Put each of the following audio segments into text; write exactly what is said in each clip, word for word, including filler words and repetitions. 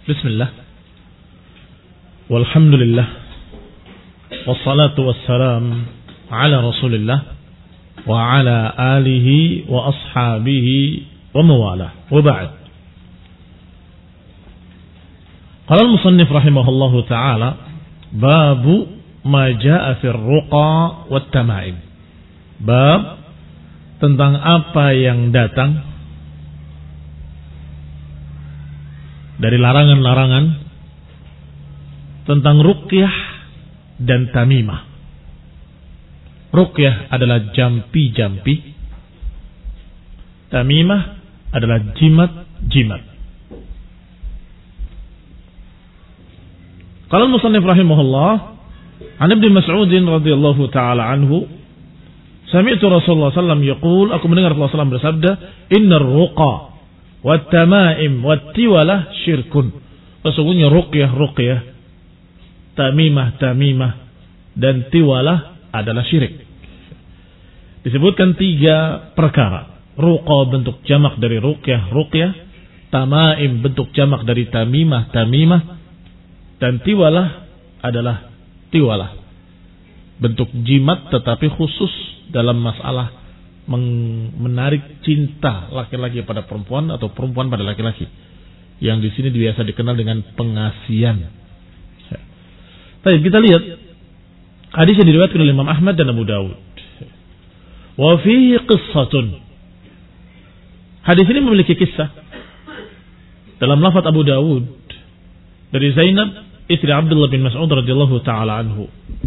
Bismillah. Walhamdulillah. Wassalatu wassalam ala Rasulillah wa ala alihi wa ashabihi wa mawalah. Wa ba'd. Qala al-musannif rahimahullahu ta'ala, babu ma jaa'a fir ruqa wat tama'im. Bab tentang apa yang datang dari larangan-larangan tentang ruqyah dan tamimah. Ruqyah adalah jampi-jampi, tamimah adalah jimat-jimat. Qala al-musannif rahimahullah, an Ibnu Mas'ud radhiyallahu ta'ala anhu, sami'tu Rasulullah sallallahu alaihi wasallam yaqul, aku mendengar Rasulullah sallallahu alaihi wasallam bersabda, innar ruqa wat-tama'im wat-tiwalah syirkun. Sesungguhnya ruqyah ruqyah, tamimah tamimah dan tiwalah adalah syirik. Disebutkan tiga perkara. Ruqa bentuk jamak dari ruqyah ruqyah, tama'im bentuk jamak dari tamimah tamimah, dan tiwalah adalah tiwalah, bentuk jimat tetapi khusus dalam masalah menarik cinta laki-laki pada perempuan atau perempuan pada laki-laki, yang di sini biasa dikenal dengan pengasian. Baik, kita lihat hadis yang diriwayatkan oleh Imam Ahmad dan Abu Dawud. Wa fihi qissatun. Hadis ini memiliki kisah. Dalam lafaz Abu Dawud dari Zainab istri Abdullah bin Mas'ud radhiyallahu taala anhu.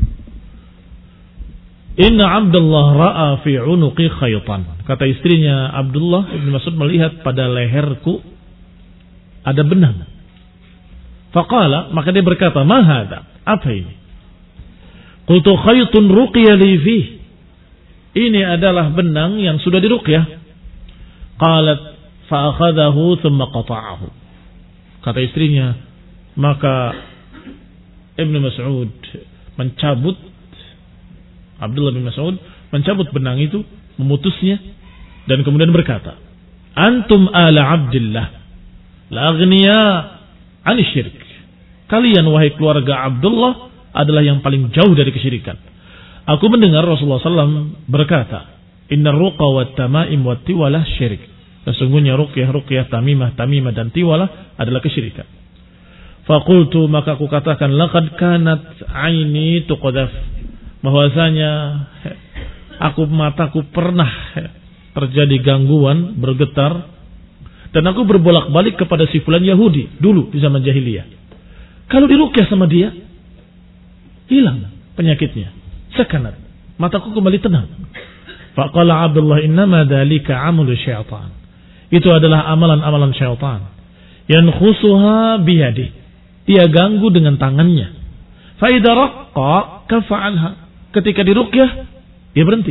Inna Abdullah ra'a fi unuqi khaytan. Kata istrinya Abdullah bin Mas'ud melihat pada leherku ada benang. Faqala, maka dia berkata, ma hadha? Apa ini? Qultu khaytun ruqiya li fi. Ini adalah benang yang sudah diruqyah. Qalat fa akhadahu thumma qata'ahu. Kata istrinya, maka Ibnu Mas'ud mencabut, Abdullah bin Mas'ud mencabut benang itu, memutusnya, dan kemudian berkata, antum ala Abdillah la aghniya 'an syirk. Kalian wahai keluarga Abdullah adalah yang paling jauh dari kesyirikan. Aku mendengar Rasulullah sallallahu alaihi wasallam berkata, inna ruqa wat tama'im wat tiwalah syirik. Sesungguhnya ruqyah ruqyah, tamimah tamimah dan tiwalah adalah kesyirikan. Faqultu, maka aku katakan, laqad kanat aini tuqadhaf, bahwasanya aku mataku pernah terjadi gangguan, bergetar, dan aku berbolak-balik kepada si fulan Yahudi dulu di zaman jahiliyah. Kalau diruqyah sama dia, hilang penyakitnya, sakanat, mataku kembali tenang. Faqala Abdullah, innama dzalika amalu syaitan. Itu adalah amalan-amalan syaitan. Yankhusuha biyadi. Dia ganggu dengan tangannya. Fa idza raqqa kafa'alha. Ketika diruqyah, dia berhenti.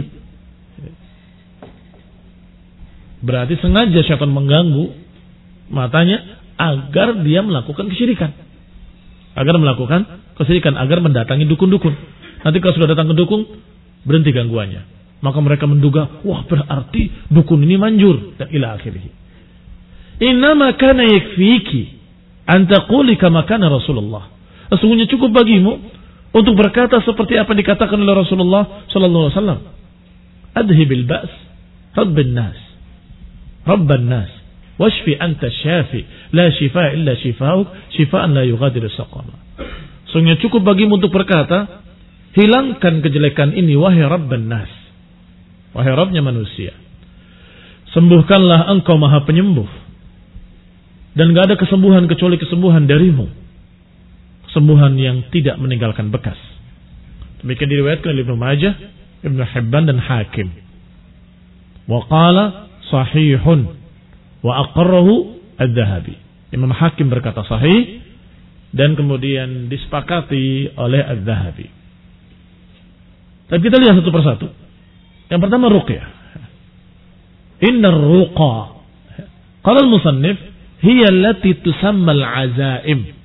Berarti sengaja syaitan mengganggu matanya agar dia melakukan kesyirikan. Agar melakukan kesyirikan, agar mendatangi dukun-dukun. Nanti kalau sudah datang ke dukun, berhenti gangguannya. Maka mereka menduga, wah berarti dukun ini manjur, dan ila akhirih. Innama kana yakfiki an taquli kama kana Rasulullah. Sesungguhnya cukup bagimu untuk berkata seperti apa dikatakan oleh Rasulullah sallallahu alaihi wasallam. Adhibil ba's, rabbin nas, rabban nas, washfi anta syafi, la shifaa illa shifaa'uk, shifaa'an la yughadiru saqama. Sesungguhnya cukup bagimu untuk berkata, hilangkan kejelekan ini wahai rabban nas, wahai Rabbnya manusia. Sembuhkanlah engkau maha penyembuh, dan gak ada kesembuhan kecuali kesembuhan darimu, kesembuhan yang tidak meninggalkan bekas. Demikian diriwayatkan oleh Ibnu Majah, Ibnu Hibban dan Hakim. Wa qala sahihun wa aqarrahu Adz-Dzahabi. Imam Hakim berkata sahih, dan kemudian disepakati oleh Adz-Dzahabi. Tapi kita lihat satu persatu. Yang pertama ruqyah. Innar ruqa, qala al-musannif, hiya allati tusamma al-azaim.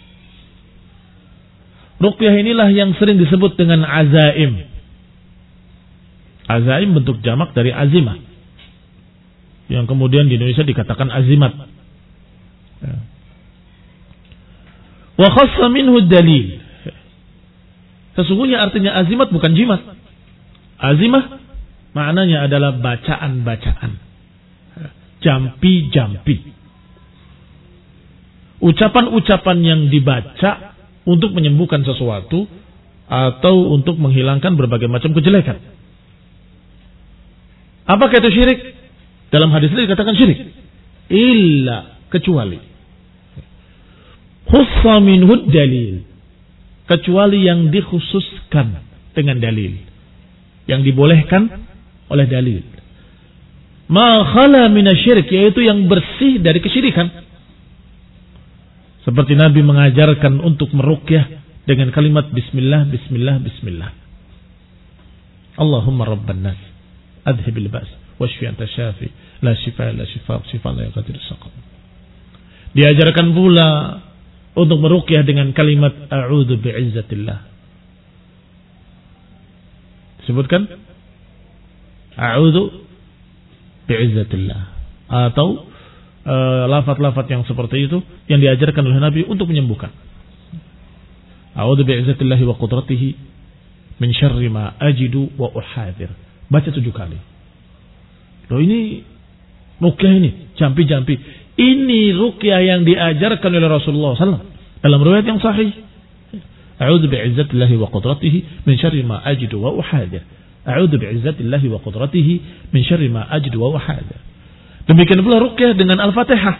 Ruqyah inilah yang sering disebut dengan azaim. Azaim bentuk jamak dari azimah, yang kemudian di Indonesia dikatakan azimat. Ya. Wa khassa minhu dalil. Sesungguhnya artinya azimat bukan jimat. Azimah maknanya adalah bacaan-bacaan. Jampi-jampi. Ucapan-ucapan yang dibaca untuk menyembuhkan sesuatu atau untuk menghilangkan berbagai macam kejelekan. Apakah itu syirik? Dalam hadis ini dikatakan syirik. Illa, kecuali. Khussa minhu dalil. Kecuali yang dikhususkan dengan dalil. Yang dibolehkan oleh dalil. Ma khala minasyirik, yaitu yang bersih dari kesyirikan. Seperti Nabi mengajarkan untuk meruqyah dengan kalimat bismillah, bismillah, bismillah. Allahumma rabban nas, adhibil ba's, washfi anta syafi, la shifa la shifa, shifa la yaghadiru saqam. Diajarkan pula untuk meruqyah dengan kalimat a'udzu bi'izzatillah. Sebutkan a'udzu bi'izzatillah atau uh, lafaz-lafaz yang seperti itu yang diajarkan oleh Nabi untuk menyembuhkan. A'udzu bi'izzatillah wa qudratihi min syarri ma ajidu wa uhadir. Baca tujuh kali. Loh ini ruqyah ini, jampi-jampi. Ini ruqyah yang diajarkan oleh Rasulullah sallallahu alaihi wasallam dalam riwayat yang sahih. A'udzu bi'izzatillahi wa qudratihi min syarri ma ajidu wa uhadir. A'udzu bi'izzatillahi wa qudratihi min syarri ma ajidu wa uhadir. Demikian pula ruqyah dengan Al-Fatihah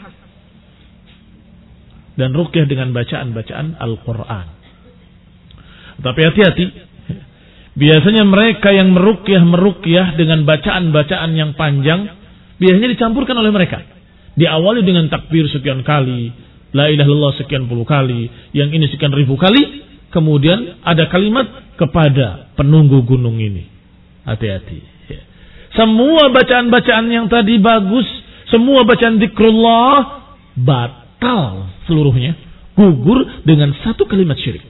dan ruqyah dengan bacaan-bacaan Al-Qur'an. Tapi hati-hati. Biasanya mereka yang meruqyah-meruqyah dengan bacaan-bacaan yang panjang biasanya dicampurkan oleh mereka. Diawali dengan takbir sekian kali, la ilaha illallah sekian puluh kali, yang ini sekian ribu kali, kemudian ada kalimat kepada penunggu gunung ini. Hati-hati. Semua bacaan-bacaan yang tadi bagus, semua bacaan zikrullah batal seluruhnya, gugur dengan satu kalimat syirik.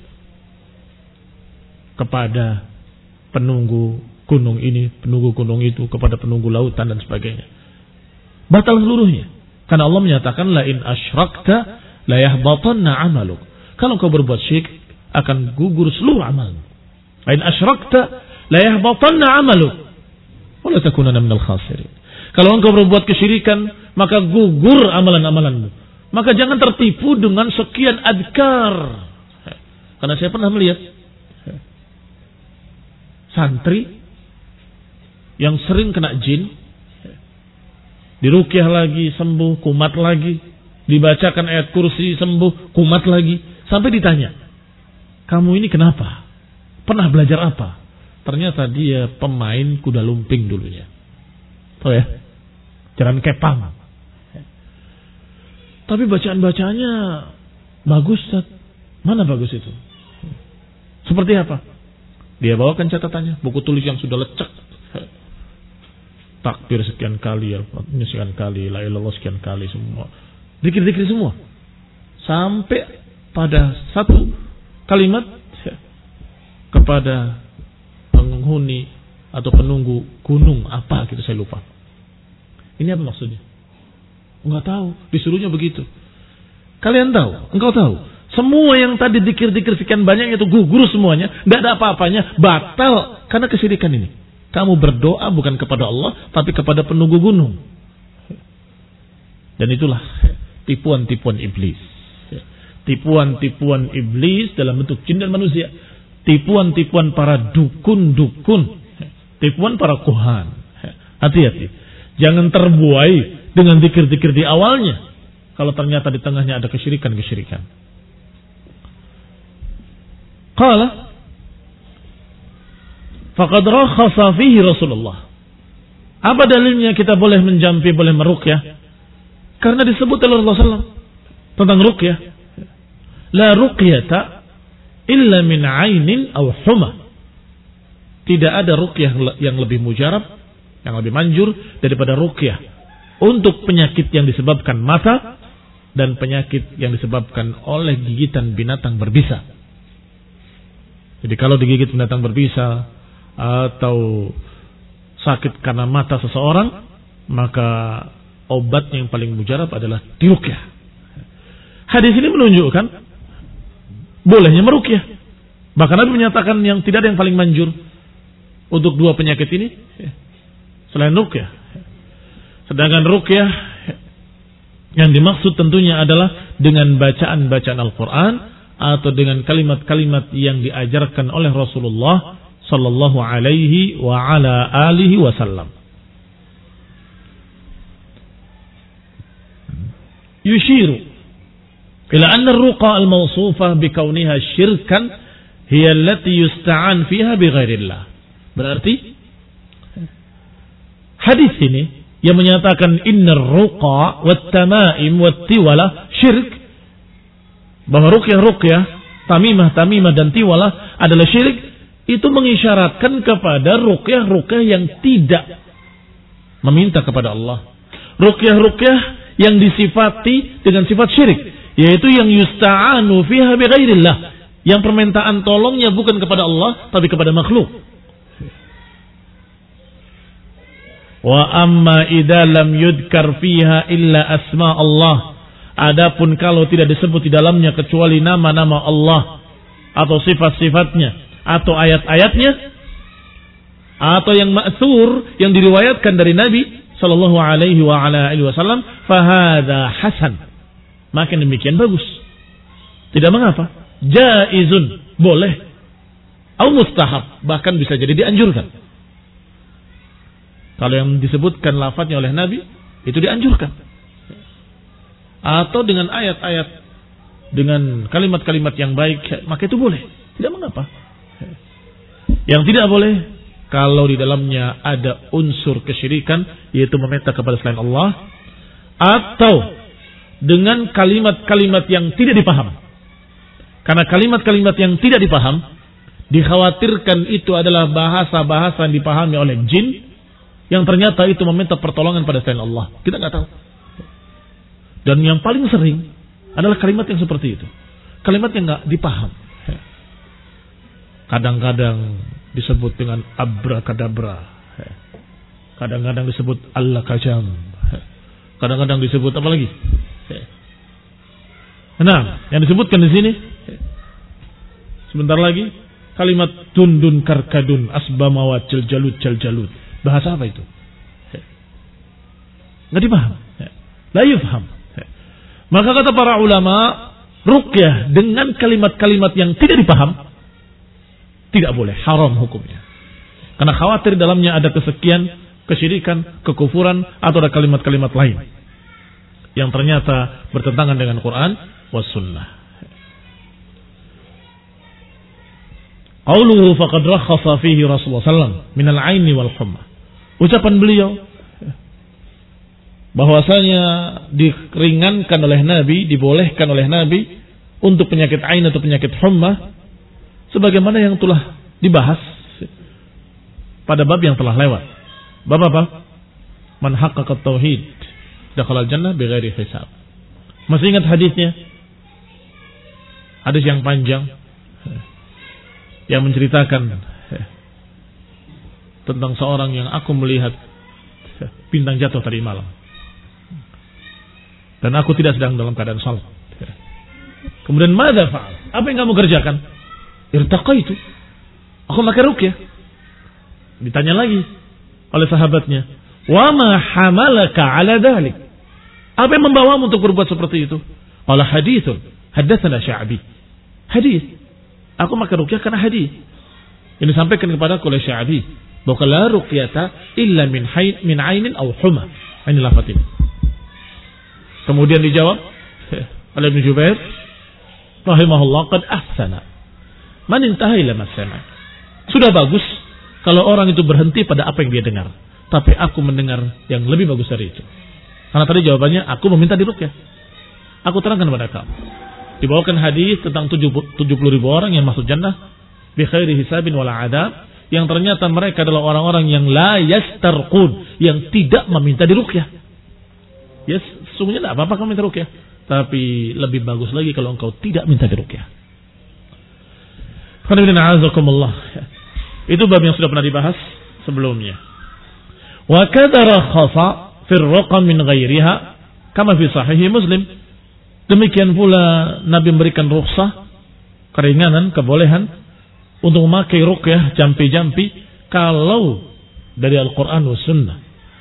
Kepada penunggu gunung ini, penunggu gunung itu, kepada penunggu lautan dan sebagainya. Batal seluruhnya. Karena Allah menyatakan la in asyrakta la yahbatanna 'amaluk. Kalau kau berbuat syirik akan gugur seluruh amalmu. La in asyrakta la yahbatanna 'amaluk wa la takunanna minal khasirin. Kalau engkau berbuat kesyirikan maka gugur amalan-amalanmu. Maka jangan tertipu dengan sekian adkar. Karena saya pernah melihat santri yang sering kena jin, diruqyah lagi sembuh, kumat lagi, dibacakan ayat kursi sembuh, kumat lagi, sampai ditanya, kamu ini kenapa? Pernah belajar apa? Ternyata dia pemain kuda lumping dulunya. Tahu ya? Jalan kepang. Tapi bacaan-bacaannya bagus, Ustaz. Mana bagus itu? Seperti apa? Dia bawakan catatannya, buku tulis yang sudah lecek. Takbir sekian kali, ini sekian kali, la ilaha illallah sekian kali semua. Zikir-zikir semua. Sampai pada satu kalimat kepada penghuni atau penunggu gunung apa gitu saya lupa. Ini apa maksudnya? Enggak tahu, disuruhnya begitu. Kalian tahu, engkau tahu. Semua yang tadi dikir-dikir sekian banyak itu gugur semuanya, tidak ada apa-apanya, batal karena kesyirikan ini. Kamu berdoa bukan kepada Allah, tapi kepada penunggu gunung. Dan itulah tipuan-tipuan iblis. Tipuan-tipuan iblis dalam bentuk jin dan manusia. Tipuan-tipuan para dukun-dukun. Tipuan para kuhan. Hati-hati. Jangan terbuai dengan zikir-zikir di awalnya. Kalau ternyata di tengahnya ada kesyirikan-kesyirikan. Qala faqad rakhasa fihi Rasulullah. Apa dalilnya kita boleh menjampi, boleh meruqyah? Karena disebut oleh Rasulullah sallallahu alaihi wasallam tentang ruqyah. La ruqyata illa min 'ainin aw huma. Tidak ada ruqyah yang lebih mujarab, yang lebih manjur daripada ruqyah untuk penyakit yang disebabkan mata dan penyakit yang disebabkan oleh gigitan binatang berbisa. Jadi kalau digigit binatang berbisa atau sakit karena mata seseorang, maka obat yang paling mujarab adalah diruqyah. Hadis ini menunjukkan bolehnya meruqyah. Bahkan Nabi menyatakan yang tidak ada yang paling manjur untuk dua penyakit ini selain ruqyah. Sedangkan ruqyah yang dimaksud tentunya adalah dengan bacaan-bacaan Al-Quran atau dengan kalimat-kalimat yang diajarkan oleh Rasulullah sallallahu alaihi wa ala alihi wasallam. Yushiru ila anna ar-ruqa al-mawsufah bi kauniha syirkan hiya allati yusta'an fiha bi ghairillah. Berarti hadis ini yang menyatakan innar ruqa wat tamaim wat tiwala syirik, bahwa ruqyah-ruqyah, tamimah-tamimah dan tiwalah adalah syirik, itu mengisyaratkan kepada ruqyah-ruqyah yang tidak meminta kepada Allah. Ruqyah-ruqyah yang disifati dengan sifat syirik, yaitu yang yusta'anu fiha bi ghairillah, yang permintaan tolongnya bukan kepada Allah tapi kepada makhluk. Wa amma idza lam yudkar fiha illa asma Allah. Adapun kalau tidak disebut di dalamnya kecuali nama-nama Allah atau sifat-sifatnya atau ayat-ayatnya atau yang ma'tsur yang diriwayatkan dari Nabi sallallahu alaihi wa ala alihi wasallam, fa hadza hasan. Maka demikian bagus. Tidak mengapa. Jaizun, boleh. Atau mustahab, bahkan bisa jadi dianjurkan. Kalau yang disebutkan lafadznya oleh Nabi, itu dianjurkan. Atau dengan ayat-ayat, dengan kalimat-kalimat yang baik, maka itu boleh. Tidak mengapa. Yang tidak boleh, kalau di dalamnya ada unsur kesyirikan, yaitu meminta kepada selain Allah, atau dengan kalimat-kalimat yang tidak dipaham. Karena kalimat-kalimat yang tidak dipaham, dikhawatirkan itu adalah bahasa-bahasa yang dipahami oleh jin, yang ternyata itu meminta pertolongan pada selain Allah. Kita nggak tahu. Dan yang paling sering adalah kalimat yang seperti itu. Kalimat yang nggak dipaham. Kadang-kadang disebut dengan abrakadabra. Kadang-kadang disebut Allah kajam. Kadang-kadang disebut apa lagi? Nah, yang disebutkan di sini sebentar lagi kalimat tundun karkadun asbamawat jaljalud jaljalud. Bahasa apa itu? Nggak dipaham. La yufham. Maka kata para ulama, ruqyah dengan kalimat-kalimat yang tidak dipaham tidak boleh, haram hukumnya. Karena khawatir dalamnya ada kesekian, kesyirikan, kekufuran, atau ada kalimat-kalimat lain yang ternyata bertentangan dengan Quran was sunnah. Qauluhu faqad rakhasa fihi Rasulullah sallallahu alaihi wasallam min al-'aini wal humma. Ucapan beliau bahwasanya diringankan oleh Nabi, dibolehkan oleh Nabi untuk penyakit ain atau penyakit humma sebagaimana yang telah dibahas pada bab yang telah lewat. Bab apa? Man haqqaqa tauhid dakhala al-jannah bighairi hisab. Masih ingat hadisnya? Hadis yang panjang yang menceritakan tentang seorang yang aku melihat bintang jatuh tadi malam dan aku tidak sedang dalam keadaan salat. Kemudian madza fa'al? Apa yang kamu kerjakan? Irtaqaitu. Aku pakai ruqyah. Ditanya lagi oleh sahabatnya, "Wa ma hamalaka 'ala dhalik?" Apa yang membawamu untuk berbuat seperti itu? Qala haditsun haddatsana Sya'bi. Hadis. Aku pakai ruqyah karena hadis. Ini disampaikan kepada oleh Sya'bi. Bahwa la ruqyata illa min hayn min ainin aw huma. Ini lafaz ini. Kemudian dijawab oleh Ibnu Jubair rahimahullah, qad ahsana man intaha ila masana. Sudah bagus kalau orang itu berhenti pada apa yang dia dengar. Tapi aku mendengar yang lebih bagus dari itu. Karena tadi jawabannya aku meminta diruqyah. Aku terangkan kepada kamu. Dibawakan hadis tentang tujuh puluh ribu orang yang masuk jannah bi khairi hisabin wala adab, yang ternyata mereka adalah orang-orang yang la yastarqun, yang tidak meminta diruqyah. Ya, sesungguhnya tidak apa-apa kamu minta ruqyah, tapi lebih bagus lagi kalau engkau tidak minta diruqyah. Itu bab yang sudah pernah dibahas sebelumnya. Wa kadara khafa fi ar-ruqa min ghairiha kama fi sahih Muslim. Demikian pula Nabi memberikan rukhsah keringanan, kebolehan untuk memakai ruqyah jampi-jampi kalau dari Al-Quran wa Sunnah.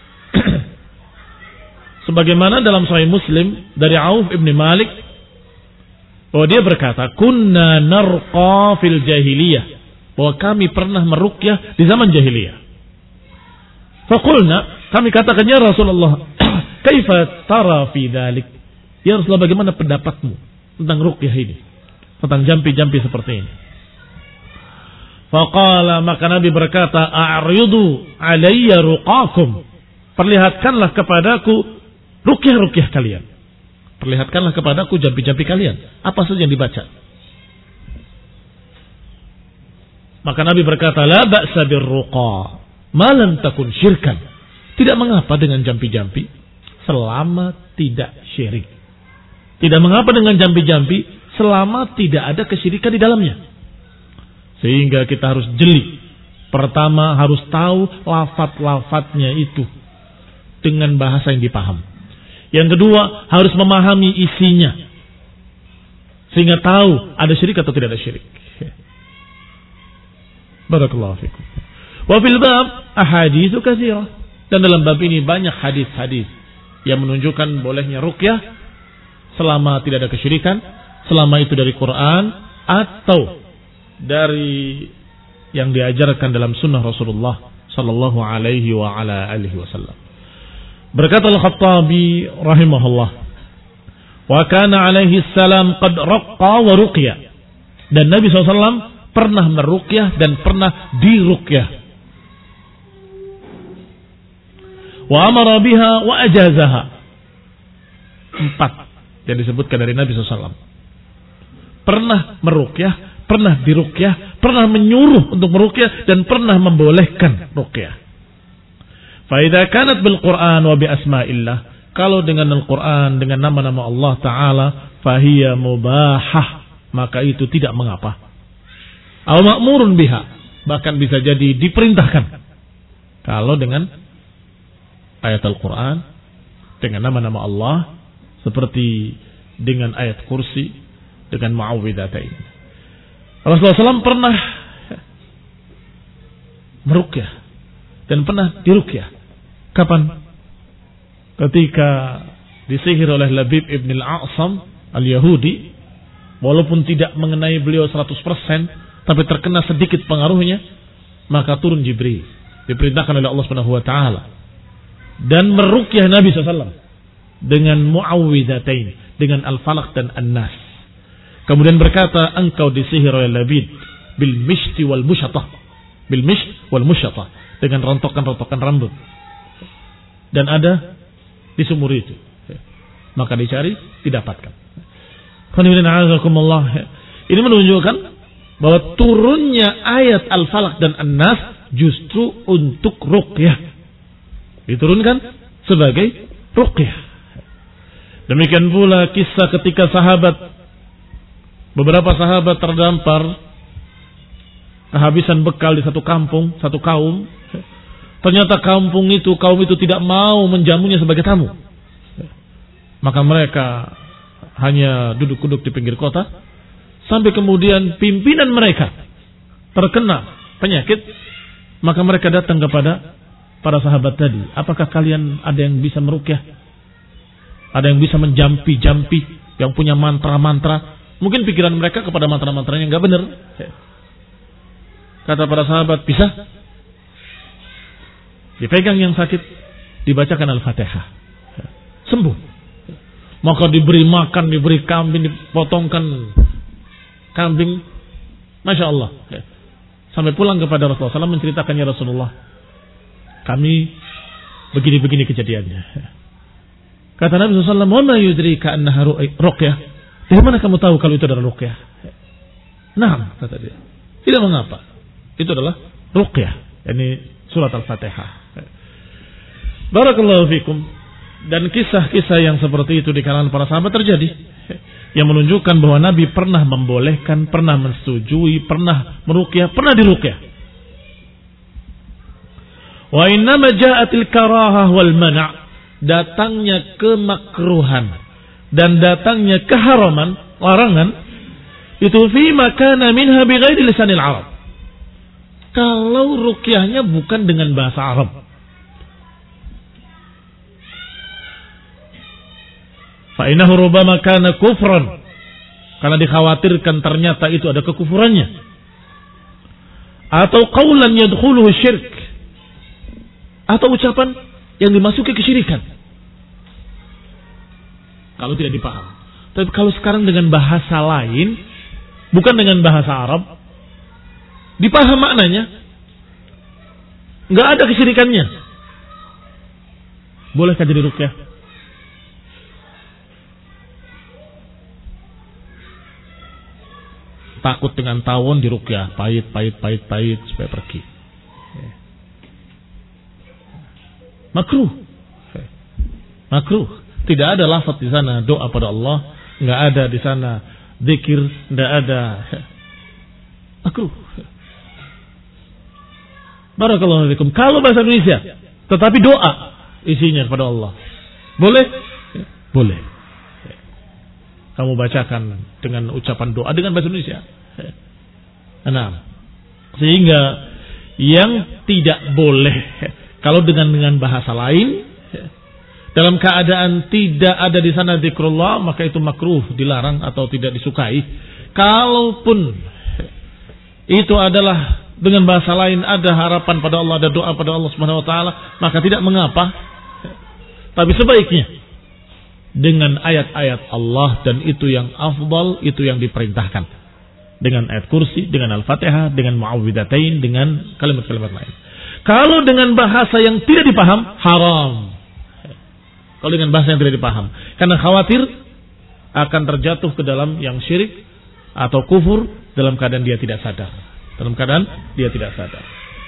Sebagaimana dalam Sahih Muslim dari Auf ibn Malik, bahwa dia berkata, kunna narqa fil jahiliyah, bahwa kami pernah meruqyah di zaman jahiliyah. Faqulna, kami katakan, ya Rasulullah, kaifa tara fi dzalik? Ya Rasulullah, bagaimana pendapatmu tentang ruqyah ini, tentang jampi-jampi seperti ini? Faqala, maka Nabi berkata, a'ridu alayya ruqakum, perlihatkanlah kepadaku ruqyah-ruqyah kalian. Perlihatkanlah kepadaku jampi-jampi kalian, apa saja yang dibaca. Maka Nabi berkata, la ba'sa birruqa ma lam takun syirkan. Tidak mengapa dengan jampi-jampi selama tidak syirik. Tidak mengapa dengan jampi-jampi selama tidak ada kesyirikan di dalamnya. Sehingga kita harus jeli. Pertama harus tahu lafaz-lafaznya itu dengan bahasa yang dipaham. Yang kedua harus memahami isinya, sehingga tahu ada syirik atau tidak ada syirik. Barakallahu fikum. Wa fil bab ahaditsu katsirah, dan dalam bab ini banyak hadis-hadis yang menunjukkan bolehnya ruqyah selama tidak ada kesyirikan, selama itu dari Quran atau dari yang diajarkan dalam sunnah Rasulullah sallallahu alaihi wa ala alihi wasallam. Berkata Al-Khattabi rahimahullah, wa kana alaihi salam qad raqqa wa ruqya, dan Nabi sallallahu alaihi wasallam pernah meruqyah dan pernah diruqyah. Wa amara biha wa ajazaha. Empat yang disebutkan dari Nabi sallallahu alaihi wasallam. Pernah meruqyah, pernah diruqyah, pernah menyuruh untuk meruqyah, dan pernah membolehkan ruqyah. Fa idza kanat bil Qur'an wa bi asma'illah, kalau dengan Al-Qur'an, dengan nama-nama Allah taala, fa hiya mubahah, maka itu tidak mengapa. Aw ma'murun biha, bahkan bisa jadi diperintahkan. Kalau dengan ayat Al-Quran, dengan nama-nama Allah, seperti dengan ayat kursi, dengan mu'awwidhatain. Rasulullah shallallahu alaihi wasallam pernah meruqyah dan pernah diruqyah. Kapan? Ketika disihir oleh Labib ibn al-A'sam al-Yahudi, walaupun tidak mengenai beliau seratus persen, tapi terkena sedikit pengaruhnya, maka turun Jibril, diperintahkan oleh Allah Subhanahu wa taala, dan meruqyah Nabi sallallahu alaihi wasallam dengan mu'awwidhatain, dengan al-falaq dan an-nas. Kemudian berkata, engkau disihir oleh Labid bil mishti wal mushatah, bil misht wal mushatah, dengan rontokan-rontokan rambut, dan ada di sumur itu. Maka dicari, didapatkan. Ini menunjukkan bahwa turunnya ayat Al-Falaq dan An-Nas justru untuk ruqyah. Diturunkan sebagai ruqyah. Demikian pula kisah ketika sahabat, beberapa sahabat terdampar, kehabisan bekal di satu kampung, satu kaum. Ternyata kampung itu, kaum itu tidak mau menjamunya sebagai tamu. Maka mereka hanya duduk-duduk di pinggir kota, sampai kemudian pimpinan mereka terkena penyakit. Maka mereka datang kepada para sahabat tadi, apakah kalian ada yang bisa meruqyah? Ada yang bisa menjampi-jampi, yang punya mantra-mantra? Mungkin pikiran mereka kepada mantra-mantranya nggak benar. Kata para sahabat, bisa. Dipegang yang sakit, dibacakan Al-Fatihah, sembuh. Maka diberi makan, diberi kambing, dipotongkan kambing, Masya Allah. Sampai pulang kepada Rasulullah shallallahu alaihi wasallam, menceritakannya Rasulullah, kami begini-begini kejadiannya. Kata Nabi shallallahu alaihi wasallam, wa ma yudrika annaha ruqyah? Dari mana kamu tahu kalau itu adalah ruqyah? Nah, kata dia, tidak mengapa, itu adalah ruqyah, ini surat Al-Fatihah. Barakallahu fikum. Dan kisah-kisah yang seperti itu di kalangan para sahabat terjadi, yang menunjukkan bahwa Nabi pernah membolehkan, pernah mensetujui, pernah meruqyah, pernah diruqyah. Wa innama ja'atil karahah wal mana', datangnya kemakruhan dan datangnya keharaman, larangan, itu fi makana minha bighairi lisanil Arab. Kalau ruqyahnya bukan dengan bahasa Arab. Fa innahu rubbama kana kufran. Karena dikhawatirkan ternyata itu ada kekufurannya. Atau qaulan yadkhuluhu syirk. Atau ucapan yang dimasuki kesyirikan. Kalau tidak dipaham. Tapi kalau sekarang dengan bahasa lain, bukan dengan bahasa Arab, dipaham maknanya, nggak ada kesyirikannya, bolehkah jadi ruqyah? Takut dengan tawon di ruqyah, pahit, pahit, pahit, pahit supaya pergi. Makruh, makruh. Tidak ada lafaz di sana doa pada Allah, nggak ada di sana zikir, nggak ada. Makruh. Barakallahu fikum. Kalau bahasa Indonesia, tetapi doa isinya kepada Allah, boleh? Boleh. Kamu bacakan dengan ucapan doa dengan bahasa Indonesia. Nah, sehingga yang tidak boleh kalau dengan dengan bahasa lain, dalam keadaan tidak ada di sana zikrullah, maka itu makruh, dilarang atau tidak disukai. Kalaupun itu adalah dengan bahasa lain, ada harapan pada Allah, ada doa pada Allah Subhanahu wa taala, maka tidak mengapa. Tapi sebaiknya dengan ayat-ayat Allah, dan itu yang afdal, itu yang diperintahkan. Dengan ayat kursi, dengan Al-Fatihah, dengan Mu'awwidhatain, dengan kalimat-kalimat lain. Kalau dengan bahasa yang tidak dipaham, haram. Kalau dengan bahasa yang tidak dipaham, karena khawatir akan terjatuh ke dalam yang syirik atau kufur dalam keadaan dia tidak sadar. Dalam keadaan dia tidak sadar.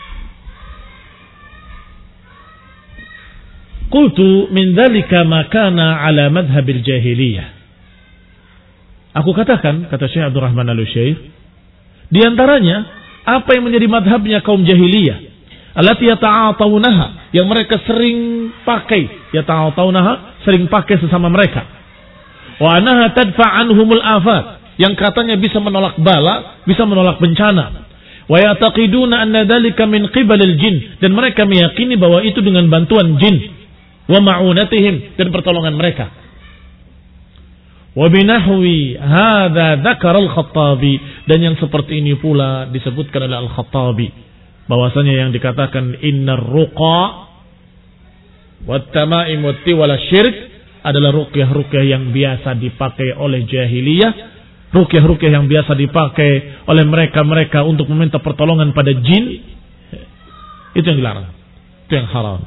Qultu min dzalika ma kana ala madhhabil jahiliyah. Aku katakan, kata Syekh Abdul Rahman Al-Utsyair, di antaranya apa yang menjadi madhabnya kaum jahiliyah, allati yata'atawunaha, yang mereka sering pakai, yata'atawunaha, sering pakai sesama mereka. Wa annaha tadfa' anhumul afat, yang katanya bisa menolak bala, bisa menolak bencana. Wa yataqiduna anna dzalika min qibalil jin, dan mereka meyakini bahwa itu dengan bantuan jin, wa ma'unatihim, dan pertolongan mereka. Wa binahwi hadza dzakara al-Khattabi, dan yang seperti ini pula disebutkan oleh Al-Khattabi, bahwasanya yang dikatakan innar ruqa wat tamaim wat tiwala syirk adalah ruqyah-ruqyah yang biasa dipakai oleh jahiliyah, ruqyah-ruqyah yang biasa dipakai oleh mereka-mereka untuk meminta pertolongan pada jin. Itu yang dilarang, itu yang haram.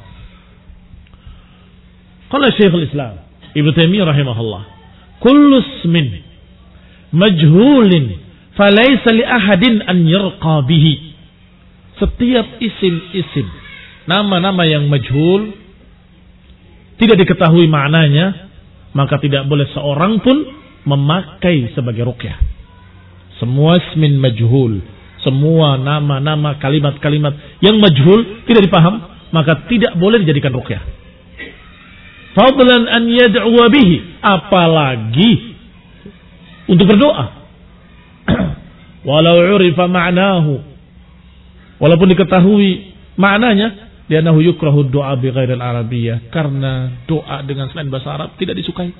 Qala Syekhul Islam Ibnu Taimiyah rahimahullah, kullu ismin majhulin falaysa li ahadin an yarqa bihi. Setiap isim-isim, nama-nama yang majhul, tidak diketahui maknanya, maka tidak boleh seorang pun memakai sebagai ruqyah. Semua ismin majhul, semua nama-nama, kalimat-kalimat yang majhul, tidak dipaham, maka tidak boleh dijadikan ruqyah. Fadlan an yad'uwa bihi, apalagi untuk berdoa. Walau urifa ma'nahu, walaupun diketahui maknanya, li'annahu yukrahu du'a bi ghairil arabiyyah, karena doa dengan selain bahasa Arab tidak disukai.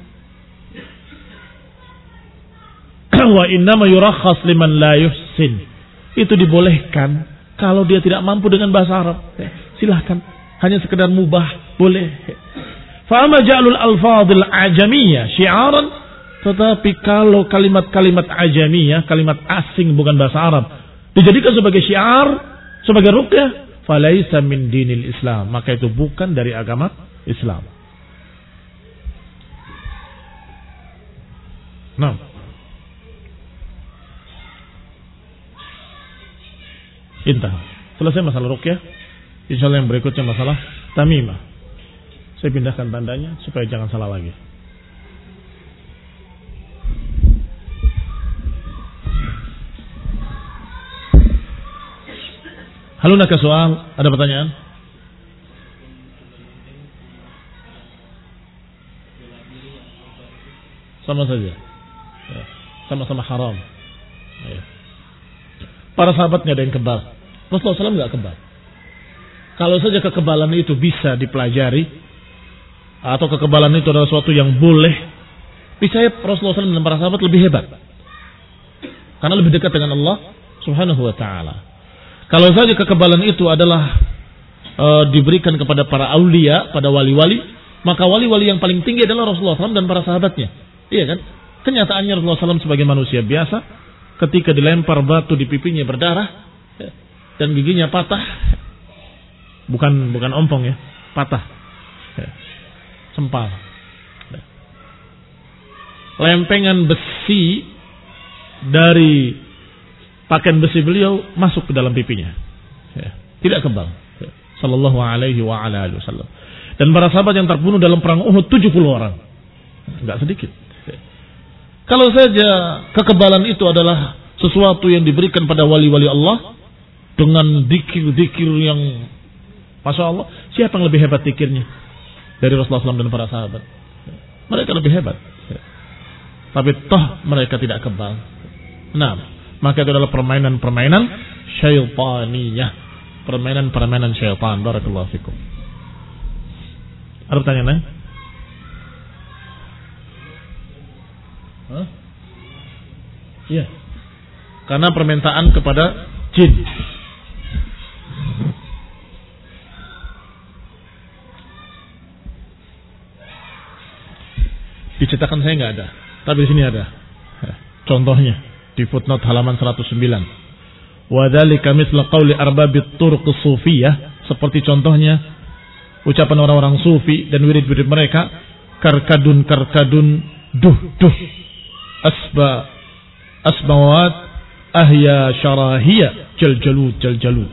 Wa innama yurakhas liman la yuhsin, itu dibolehkan kalau dia tidak mampu dengan bahasa Arab. Silahkan, hanya sekedar mubah, boleh. Fa amma ja'lul alfadhil ajamiyah syi'aran, tetapi kalau kalimat-kalimat ajamiyah, kalimat asing bukan bahasa Arab, dijadikan sebagai syiar, sebagai ruqyah, falaisa min dinil Islam, maka itu bukan dari agama Islam. Nah, intah. Selesai masalah ruqyah. Insyaallah yang berikutnya masalah tamimah. Saya pindahkan tandanya supaya jangan salah lagi. Halunaka soal, ada pertanyaan? Sama saja, sama-sama haram. Para sahabatnya ada yang kebal. Rasulullah shallallahu alaihi wasallam nggak kebal. Kalau saja kekebalan itu bisa dipelajari, atau kekebalan itu adalah sesuatu yang boleh, bisa Rasulullah shallallahu alaihi wasallam dan para sahabat lebih hebat. Karena lebih dekat dengan Allah Subhanahu wa ta'ala. Kalau saja kekebalan itu adalah e, diberikan kepada para aulia, pada wali-wali, maka wali-wali yang paling tinggi adalah Rasulullah shallallahu alaihi wasallam dan para sahabatnya. Iya kan? Kenyataannya Rasulullah shallallahu alaihi wasallam sebagai manusia biasa, ketika dilempar batu di pipinya berdarah dan giginya patah, bukan bukan ompong ya, patah, sempal. Lempengan besi dari pakaian besi beliau masuk ke dalam pipinya, tidak kebal. Sallallahu alaihi wa ala alihi wasallam. Dan para sahabat yang terbunuh dalam perang Uhud tujuh puluh orang, enggak sedikit. Kalau saja kekebalan itu adalah sesuatu yang diberikan pada wali-wali Allah dengan zikir-zikir yang Masya Allah, siapa yang lebih hebat zikirnya dari Rasulullah shallallahu alaihi wasallam dan para sahabat? Mereka lebih hebat. Tapi toh mereka tidak kebal. Nah, maka itu adalah permainan-permainan syaitaniyah, permainan-permainan syaitan. Barakallahu fikum. Ada pertanyaan? Hah? Iya. Karena permintaan kepada jin. Dicetakan saya nggak ada, tapi di sini ada. Contohnya di footnote halaman seratus sembilan. Wa dzalika mithla qauli arbabit turuq sufiyah, seperti contohnya ucapan orang-orang sufi dan wirid-wirid mereka, karkadun karkadun duh duh asba asbawat ahya syarahiyah jaljalud jaljalud.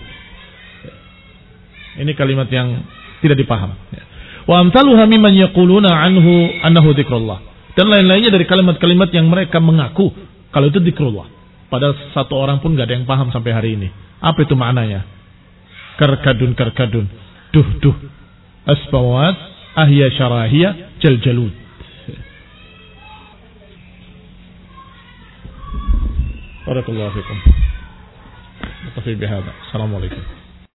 Ini kalimat yang tidak dipaham. Wa amsaluha mimman yaquluna anhu annahu dzikrullah. Dan lain-lainnya dari kalimat-kalimat yang mereka mengaku kalau itu dzikrullah. Padahal satu orang pun enggak ada yang paham sampai hari ini. Apa itu maknanya? Karkadun karkadun duh duh asbawat ahya syarahiyah jaljalud. Barakallahu fikum. Nastafi bihadza. Assalamualaikum.